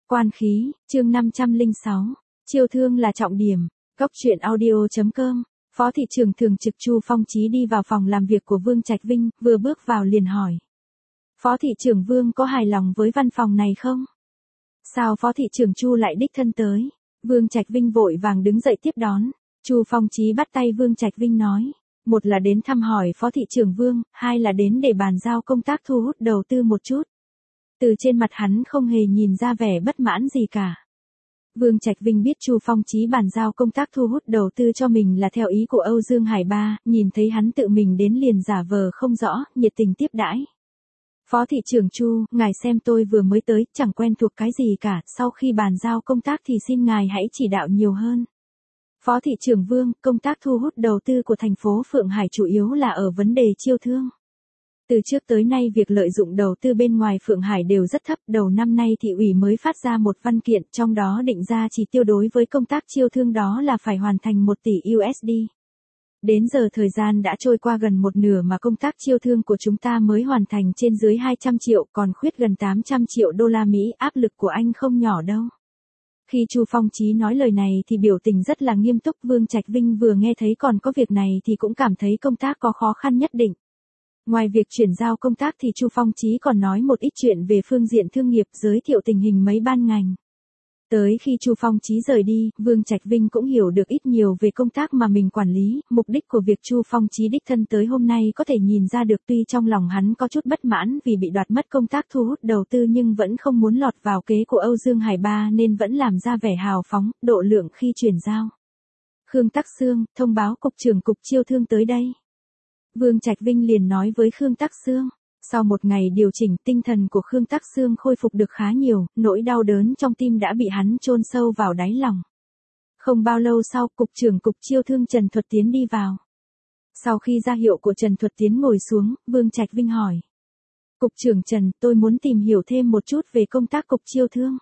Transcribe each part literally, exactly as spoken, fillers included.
Quan khí, chương năm trăm lẻ sáu, chiêu thương là trọng điểm. Góc truyện audio chấm com. Phó thị trưởng thường trực Chu Phong Chí đi vào phòng làm việc của Vương Trạch Vinh, vừa bước vào liền hỏi. Phó thị trưởng Vương có hài lòng với văn phòng này không? Sao phó thị trưởng Chu lại đích thân tới? Vương Trạch Vinh vội vàng đứng dậy tiếp đón. Chu Phong Chí bắt tay Vương Trạch Vinh nói. Một là đến thăm hỏi phó thị trưởng Vương, hai là đến để bàn giao công tác thu hút đầu tư một chút. Từ trên mặt hắn không hề nhìn ra vẻ bất mãn gì cả. Vương Trạch Vinh biết Chu Phong Chí bàn giao công tác thu hút đầu tư cho mình là theo ý của Âu Dương Hải Ba, nhìn thấy hắn tự mình đến liền giả vờ không rõ, nhiệt tình tiếp đãi. Phó thị trưởng Chu, ngài xem tôi vừa mới tới, chẳng quen thuộc cái gì cả, sau khi bàn giao công tác thì xin ngài hãy chỉ đạo nhiều hơn. Phó thị trưởng Vương, công tác thu hút đầu tư của thành phố Phượng Hải chủ yếu là ở vấn đề chiêu thương. Từ trước tới nay việc lợi dụng đầu tư bên ngoài Phượng Hải đều rất thấp, đầu năm nay thị ủy mới phát ra một văn kiện, trong đó định ra chỉ tiêu đối với công tác chiêu thương đó là phải hoàn thành một tỷ u ét đê. Đến giờ thời gian đã trôi qua gần một nửa mà công tác chiêu thương của chúng ta mới hoàn thành trên dưới hai trăm triệu, còn khuyết gần tám trăm triệu đô la Mỹ, áp lực của anh không nhỏ đâu. Khi Chu Phong Chí nói lời này thì biểu tình rất là nghiêm túc, Vương Trạch Vinh vừa nghe thấy còn có việc này thì cũng cảm thấy công tác có khó khăn nhất định. Ngoài việc chuyển giao công tác thì Chu Phong Chí còn nói một ít chuyện về phương diện thương nghiệp, giới thiệu tình hình mấy ban ngành. Tới khi Chu Phong Chí rời đi, Vương Trạch Vinh cũng hiểu được ít nhiều về công tác mà mình quản lý, mục đích của việc Chu Phong Chí đích thân tới hôm nay có thể nhìn ra được, tuy trong lòng hắn có chút bất mãn vì bị đoạt mất công tác thu hút đầu tư nhưng vẫn không muốn lọt vào kế của Âu Dương Hải Ba nên vẫn làm ra vẻ hào phóng, độ lượng khi chuyển giao. Khương Tắc Xương, thông báo cục trưởng cục chiêu thương tới đây. Vương Trạch Vinh liền nói với Khương Tắc Xương. Sau một ngày điều chỉnh, tinh thần của Khương Tắc Xương khôi phục được khá nhiều, nỗi đau đớn trong tim đã bị hắn chôn sâu vào đáy lòng. Không bao lâu sau, cục trưởng cục chiêu thương Trần Thuật Tiến đi vào. Sau khi ra hiệu của Trần Thuật Tiến ngồi xuống, Vương Trạch Vinh hỏi. Cục trưởng Trần, tôi muốn tìm hiểu thêm một chút về công tác cục chiêu thương.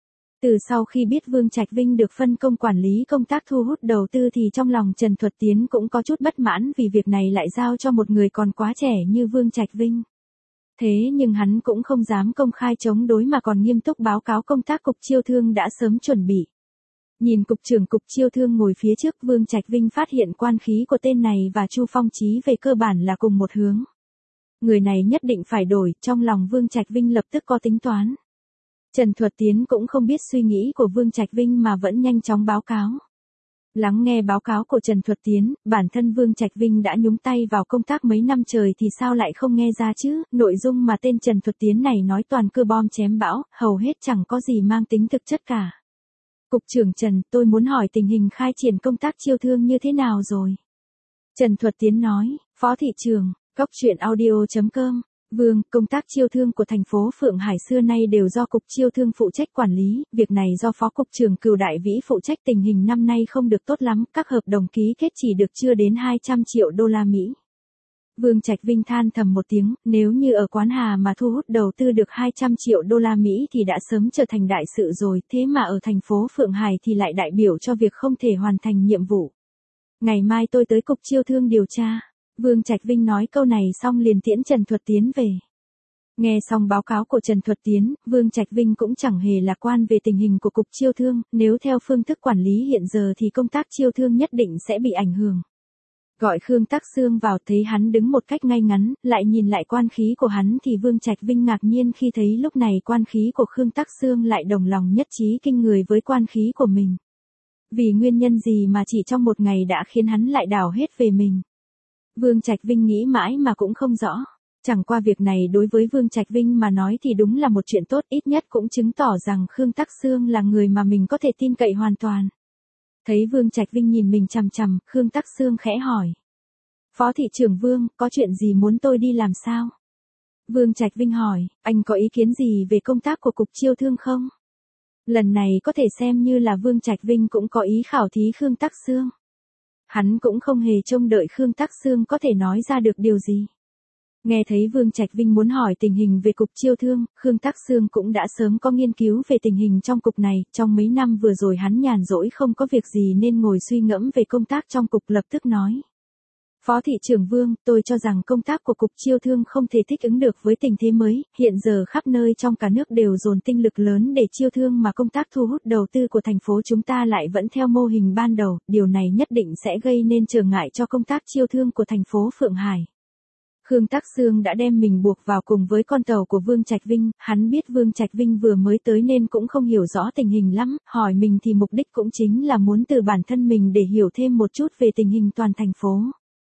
Từ sau khi biết Vương Trạch Vinh được phân công quản lý công tác thu hút đầu tư thì trong lòng Trần Thuật Tiến cũng có chút bất mãn vì việc này lại giao cho một người còn quá trẻ như Vương Trạch Vinh. Thế nhưng hắn cũng không dám công khai chống đối mà còn nghiêm túc báo cáo công tác cục chiêu thương đã sớm chuẩn bị. Nhìn cục trưởng cục chiêu thương ngồi phía trước, Vương Trạch Vinh phát hiện quan khí của tên này và Chu Phong Chí về cơ bản là cùng một hướng. Người này nhất định phải đổi, trong lòng Vương Trạch Vinh lập tức có tính toán. Trần Thuật Tiến cũng không biết suy nghĩ của Vương Trạch Vinh mà vẫn nhanh chóng báo cáo. Lắng nghe báo cáo của Trần Thuật Tiến, bản thân Vương Trạch Vinh đã nhúng tay vào công tác mấy năm trời thì sao lại không nghe ra chứ, nội dung mà tên Trần Thuật Tiến này nói toàn cơ bom chém bão, hầu hết chẳng có gì mang tính thực chất cả. Cục trưởng Trần, tôi muốn hỏi tình hình khai triển công tác chiêu thương như thế nào rồi? Trần Thuật Tiến nói, Phó thị trưởng, góc truyện audio chấm com. Vương, công tác chiêu thương của thành phố Phượng Hải xưa nay đều do cục chiêu thương phụ trách quản lý, việc này do Phó cục trưởng Cửu Đại Vĩ phụ trách, tình hình năm nay không được tốt lắm, các hợp đồng ký kết chỉ được chưa đến hai trăm triệu đô la Mỹ. Vương Trạch Vinh than thầm một tiếng, nếu như ở Quán Hà mà thu hút đầu tư được hai trăm triệu đô la Mỹ thì đã sớm trở thành đại sự rồi, thế mà ở thành phố Phượng Hải thì lại đại biểu cho việc không thể hoàn thành nhiệm vụ. Ngày mai tôi tới cục chiêu thương điều tra. Vương Trạch Vinh nói câu này xong liền tiễn Trần Thuật Tiến về. Nghe xong báo cáo của Trần Thuật Tiến, Vương Trạch Vinh cũng chẳng hề lạc quan về tình hình của cục chiêu thương, nếu theo phương thức quản lý hiện giờ thì công tác chiêu thương nhất định sẽ bị ảnh hưởng. Gọi Khương Tắc Xương vào, thấy hắn đứng một cách ngay ngắn, lại nhìn lại quan khí của hắn thì Vương Trạch Vinh ngạc nhiên khi thấy lúc này quan khí của Khương Tắc Xương lại đồng lòng nhất trí kinh người với quan khí của mình. Vì nguyên nhân gì mà chỉ trong một ngày đã khiến hắn lại đảo hết về mình? Vương Trạch Vinh nghĩ mãi mà cũng không rõ. Chẳng qua việc này đối với Vương Trạch Vinh mà nói thì đúng là một chuyện tốt, ít nhất cũng chứng tỏ rằng Khương Tắc Xương là người mà mình có thể tin cậy hoàn toàn. Thấy Vương Trạch Vinh nhìn mình chằm chằm, Khương Tắc Xương khẽ hỏi. Phó thị trưởng Vương, có chuyện gì muốn tôi đi làm sao? Vương Trạch Vinh hỏi, anh có ý kiến gì về công tác của cục chiêu thương không? Lần này có thể xem như là Vương Trạch Vinh cũng có ý khảo thí Khương Tắc Xương. Hắn cũng không hề trông đợi Khương Tắc Xương có thể nói ra được điều gì. Nghe thấy Vương Trạch Vinh muốn hỏi tình hình về cục chiêu thương, Khương Tắc Xương cũng đã sớm có nghiên cứu về tình hình trong cục này, trong mấy năm vừa rồi hắn nhàn rỗi không có việc gì nên ngồi suy ngẫm về công tác trong cục, lập tức nói. Phó thị trưởng Vương, tôi cho rằng công tác của Cục Chiêu thương không thể thích ứng được với tình thế mới, hiện giờ khắp nơi trong cả nước đều dồn tinh lực lớn để chiêu thương mà công tác thu hút đầu tư của thành phố chúng ta lại vẫn theo mô hình ban đầu, điều này nhất định sẽ gây nên trở ngại cho công tác chiêu thương của thành phố Phượng Hải. Khương Tắc Xương đã đem mình buộc vào cùng với con tàu của Vương Trạch Vinh, hắn biết Vương Trạch Vinh vừa mới tới nên cũng không hiểu rõ tình hình lắm, hỏi mình thì mục đích cũng chính là muốn từ bản thân mình để hiểu thêm một chút về tình hình toàn thành phố.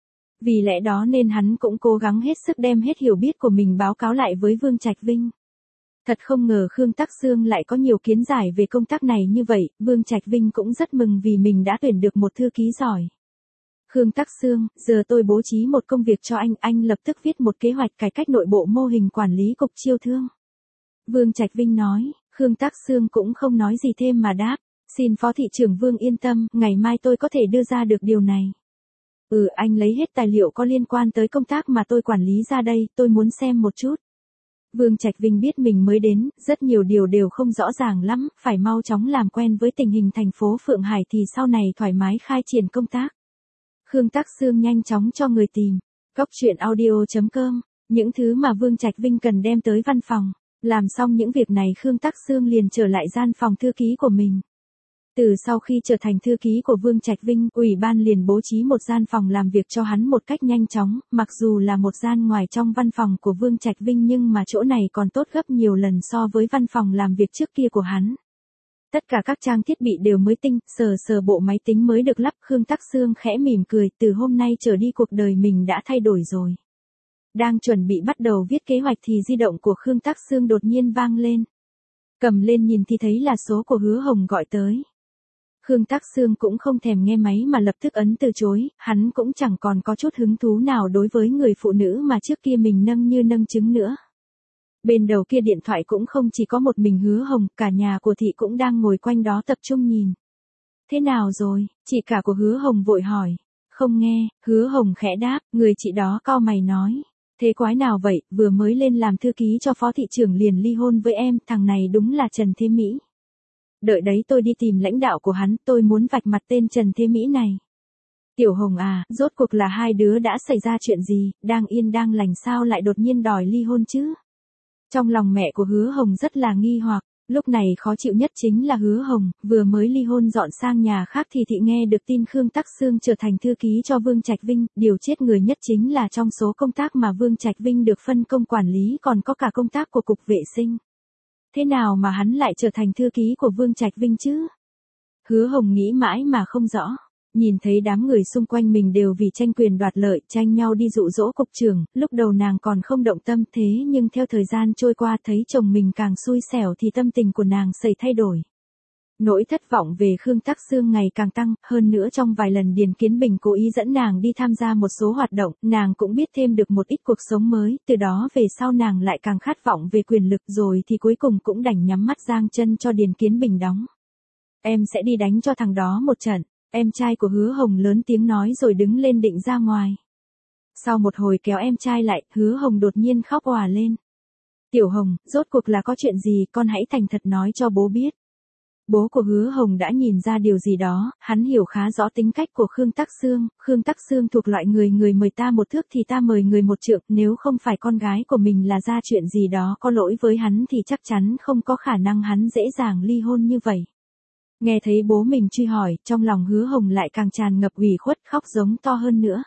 Vì lẽ đó nên hắn cũng cố gắng hết sức đem hết hiểu biết của mình báo cáo lại với Vương Trạch Vinh. Thật không ngờ Khương Tắc Xương lại có nhiều kiến giải về công tác này như vậy, Vương Trạch Vinh cũng rất mừng vì mình đã tuyển được một thư ký giỏi. Khương Tắc Xương, giờ tôi bố trí một công việc cho anh, anh lập tức viết một kế hoạch cải cách nội bộ mô hình quản lý Cục Chiêu thương. Vương Trạch Vinh nói, Khương Tắc Xương cũng không nói gì thêm mà đáp, xin Phó thị trưởng Vương yên tâm, ngày mai tôi có thể đưa ra được điều này. Ừ, anh lấy hết tài liệu có liên quan tới công tác mà tôi quản lý ra đây, tôi muốn xem một chút. Vương Trạch Vinh biết mình mới đến, rất nhiều điều đều không rõ ràng lắm, phải mau chóng làm quen với tình hình thành phố Phượng Hải thì sau này thoải mái khai triển công tác. Khương Tắc Xương nhanh chóng cho người tìm. Cóc truyện audio chấm com, những thứ mà Vương Trạch Vinh cần đem tới văn phòng. Làm xong những việc này Khương Tắc Xương liền trở lại gian phòng thư ký của mình. Từ sau khi trở thành thư ký của Vương Trạch Vinh, ủy ban liền bố trí một gian phòng làm việc cho hắn một cách nhanh chóng, mặc dù là một gian ngoài trong văn phòng của Vương Trạch Vinh nhưng mà chỗ này còn tốt gấp nhiều lần so với văn phòng làm việc trước kia của hắn. Tất cả các trang thiết bị đều mới tinh, sờ sờ bộ máy tính mới được lắp, Khương Tắc Xương khẽ mỉm cười, từ hôm nay trở đi cuộc đời mình đã thay đổi rồi. Đang chuẩn bị bắt đầu viết kế hoạch thì di động của Khương Tắc Xương đột nhiên vang lên. Cầm lên nhìn thì thấy là số của Hứa Hồng gọi tới. Khương Tắc Xương cũng không thèm nghe máy mà lập tức ấn từ chối, hắn cũng chẳng còn có chút hứng thú nào đối với người phụ nữ mà trước kia mình nâng như nâng trứng nữa. Bên đầu kia điện thoại cũng không chỉ có một mình Hứa Hồng, cả nhà của Thị cũng đang ngồi quanh đó tập trung nhìn. Thế nào rồi, chị cả của Hứa Hồng vội hỏi. Không nghe, Hứa Hồng khẽ đáp, người chị đó cau mày nói. Thế quái nào vậy, vừa mới lên làm thư ký cho phó thị trưởng liền ly hôn với em, thằng này đúng là Trần Thế Mỹ. Đợi đấy tôi đi tìm lãnh đạo của hắn, tôi muốn vạch mặt tên Trần Thế Mỹ này. Tiểu Hồng à, rốt cuộc là hai đứa đã xảy ra chuyện gì, đang yên đang lành sao lại đột nhiên đòi ly hôn chứ? Trong lòng mẹ của Hứa Hồng rất là nghi hoặc, lúc này khó chịu nhất chính là Hứa Hồng, vừa mới ly hôn dọn sang nhà khác thì Thị nghe được tin Khương Tắc Xương trở thành thư ký cho Vương Trạch Vinh, điều chết người nhất chính là trong số công tác mà Vương Trạch Vinh được phân công quản lý còn có cả công tác của Cục Vệ sinh. Thế nào mà hắn lại trở thành thư ký của Vương Trạch Vinh chứ? Hứa Hồng nghĩ mãi mà không rõ. Nhìn thấy đám người xung quanh mình đều vì tranh quyền đoạt lợi, tranh nhau đi dụ dỗ cục trưởng, lúc đầu nàng còn không động tâm thế nhưng theo thời gian trôi qua thấy chồng mình càng xui xẻo thì tâm tình của nàng xảy thay đổi. Nỗi thất vọng về Khương Tắc Xương ngày càng tăng, hơn nữa trong vài lần Điền Kiến Bình cố ý dẫn nàng đi tham gia một số hoạt động, nàng cũng biết thêm được một ít cuộc sống mới, từ đó về sau nàng lại càng khát vọng về quyền lực rồi thì cuối cùng cũng đành nhắm mắt giang chân cho Điền Kiến Bình đóng. Em sẽ đi đánh cho thằng đó một trận, em trai của Hứa Hồng lớn tiếng nói rồi đứng lên định ra ngoài. Sau một hồi kéo em trai lại, Hứa Hồng đột nhiên khóc òa lên. Tiểu Hồng, rốt cuộc là có chuyện gì, con hãy thành thật nói cho bố biết. Bố của Hứa Hồng đã nhìn ra điều gì đó, hắn hiểu khá rõ tính cách của Khương Tắc Xương, Khương Tắc Xương thuộc loại người người mời ta một thước thì ta mời người một trượng, nếu không phải con gái của mình là ra chuyện gì đó có lỗi với hắn thì chắc chắn không có khả năng hắn dễ dàng ly hôn như vậy. Nghe thấy bố mình truy hỏi, trong lòng Hứa Hồng lại càng tràn ngập ủy khuất khóc giống to hơn nữa.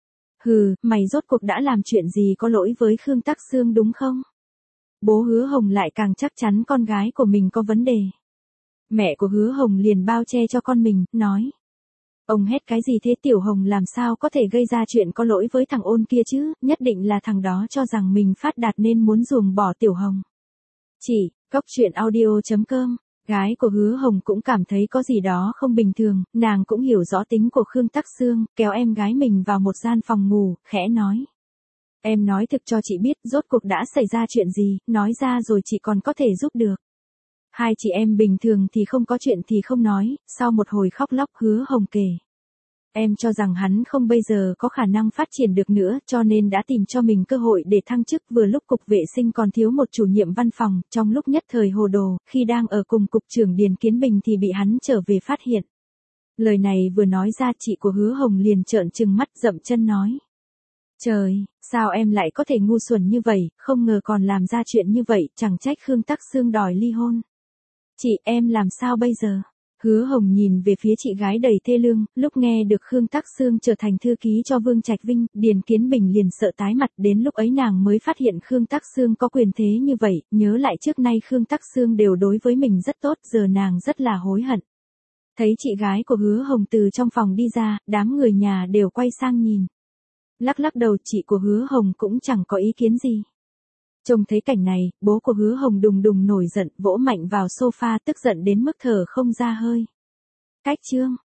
Hừ, mày rốt cuộc đã làm chuyện gì có lỗi với Khương Tắc Xương đúng không? Bố Hứa Hồng lại càng chắc chắn con gái của mình có vấn đề. Mẹ của Hứa Hồng liền bao che cho con mình, nói. Ông hét cái gì thế, Tiểu Hồng làm sao có thể gây ra chuyện có lỗi với thằng Ôn kia chứ, nhất định là thằng đó cho rằng mình phát đạt nên muốn ruồng bỏ Tiểu Hồng. Chỉ, cóc truyện audio chấm com, gái của Hứa Hồng cũng cảm thấy có gì đó không bình thường, nàng cũng hiểu rõ tính của Khương Tắc Xương, kéo em gái mình vào một gian phòng ngủ, khẽ nói. Em nói thực cho chị biết rốt cuộc đã xảy ra chuyện gì, nói ra rồi chị còn có thể giúp được. Hai chị em bình thường thì không có chuyện thì không nói, sau một hồi khóc lóc Hứa Hồng kể. Em cho rằng hắn không bây giờ có khả năng phát triển được nữa cho nên đã tìm cho mình cơ hội để thăng chức, vừa lúc Cục Vệ sinh còn thiếu một chủ nhiệm văn phòng, trong lúc nhất thời hồ đồ, khi đang ở cùng Cục trưởng Điền Kiến Bình thì bị hắn trở về phát hiện. Lời này vừa nói ra chị của Hứa Hồng liền trợn trừng mắt dậm chân nói. Trời, sao em lại có thể ngu xuẩn như vậy, không ngờ còn làm ra chuyện như vậy, chẳng trách Khương Tắc Xương đòi ly hôn. Chị, em làm sao bây giờ? Hứa Hồng nhìn về phía chị gái đầy thê lương, lúc nghe được Khương Tắc Xương trở thành thư ký cho Vương Trạch Vinh, Điền Kiến Bình liền sợ tái mặt, đến lúc ấy nàng mới phát hiện Khương Tắc Xương có quyền thế như vậy, nhớ lại trước nay Khương Tắc Xương đều đối với mình rất tốt, giờ nàng rất là hối hận. Thấy chị gái của Hứa Hồng từ trong phòng đi ra, đám người nhà đều quay sang nhìn. Lắc lắc đầu, chị của Hứa Hồng cũng chẳng có ý kiến gì. Trông thấy cảnh này, bố của Hứa Hồng đùng đùng nổi giận, vỗ mạnh vào sofa tức giận đến mức thở không ra hơi. Cách chương